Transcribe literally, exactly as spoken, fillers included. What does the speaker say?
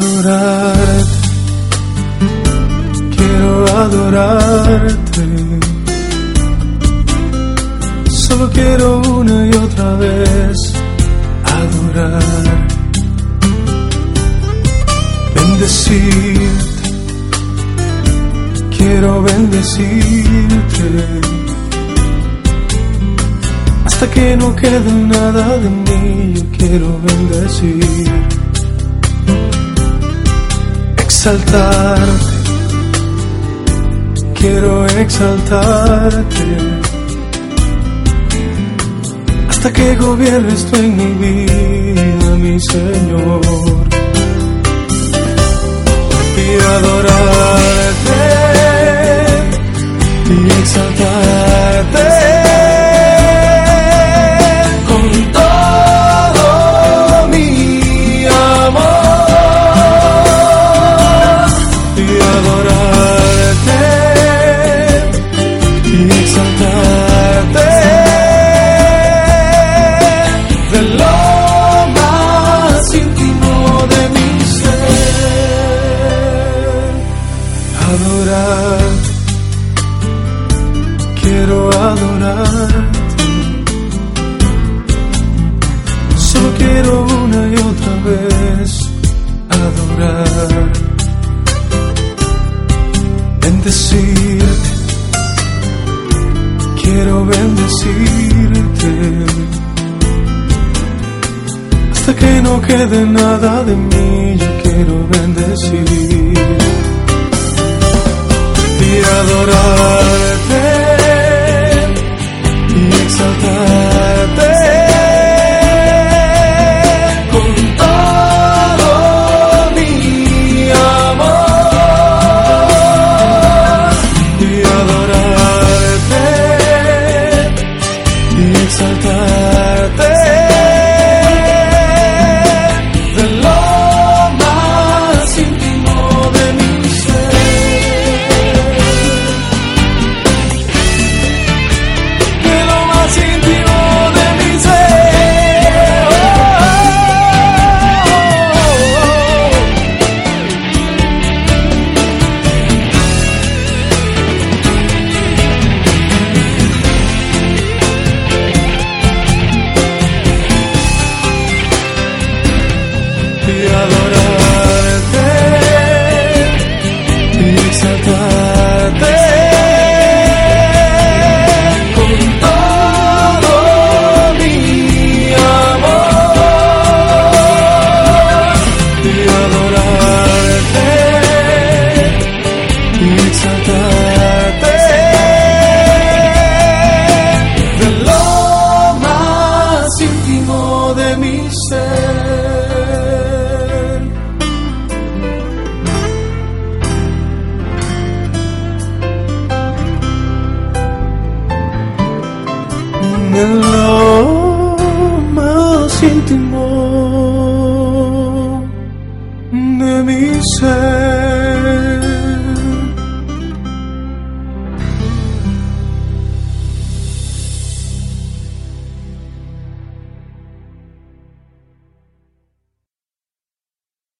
adorarte, quiero adorarte. Solo quiero una y otra vez adorar, bendecirte, quiero bendecirte, hasta que no quede nada de mí. Yo quiero bendecir, exaltarte, quiero exaltarte, hasta que gobiernes tú en mi vida, mi Señor, y adorarte y exaltarte con todo mi amor, y adorarte y exaltarte de lo más íntimo de mi ser. Adorarte, quiero adorarte, solo quiero una y otra vez adorar, bendecirte, quiero bendecirte, hasta que no quede nada de mí. Yo quiero bendecir y adorarte y exaltarte con todo mi amor, y adorarte y exaltarte de lo más íntimo de mi ser. De lo más íntimo de mi ser. Y adorarte y exaltarte con todo mi amor, y adorarte y exaltarte de lo más íntimo de mi ser. En lo más íntimo de mi ser.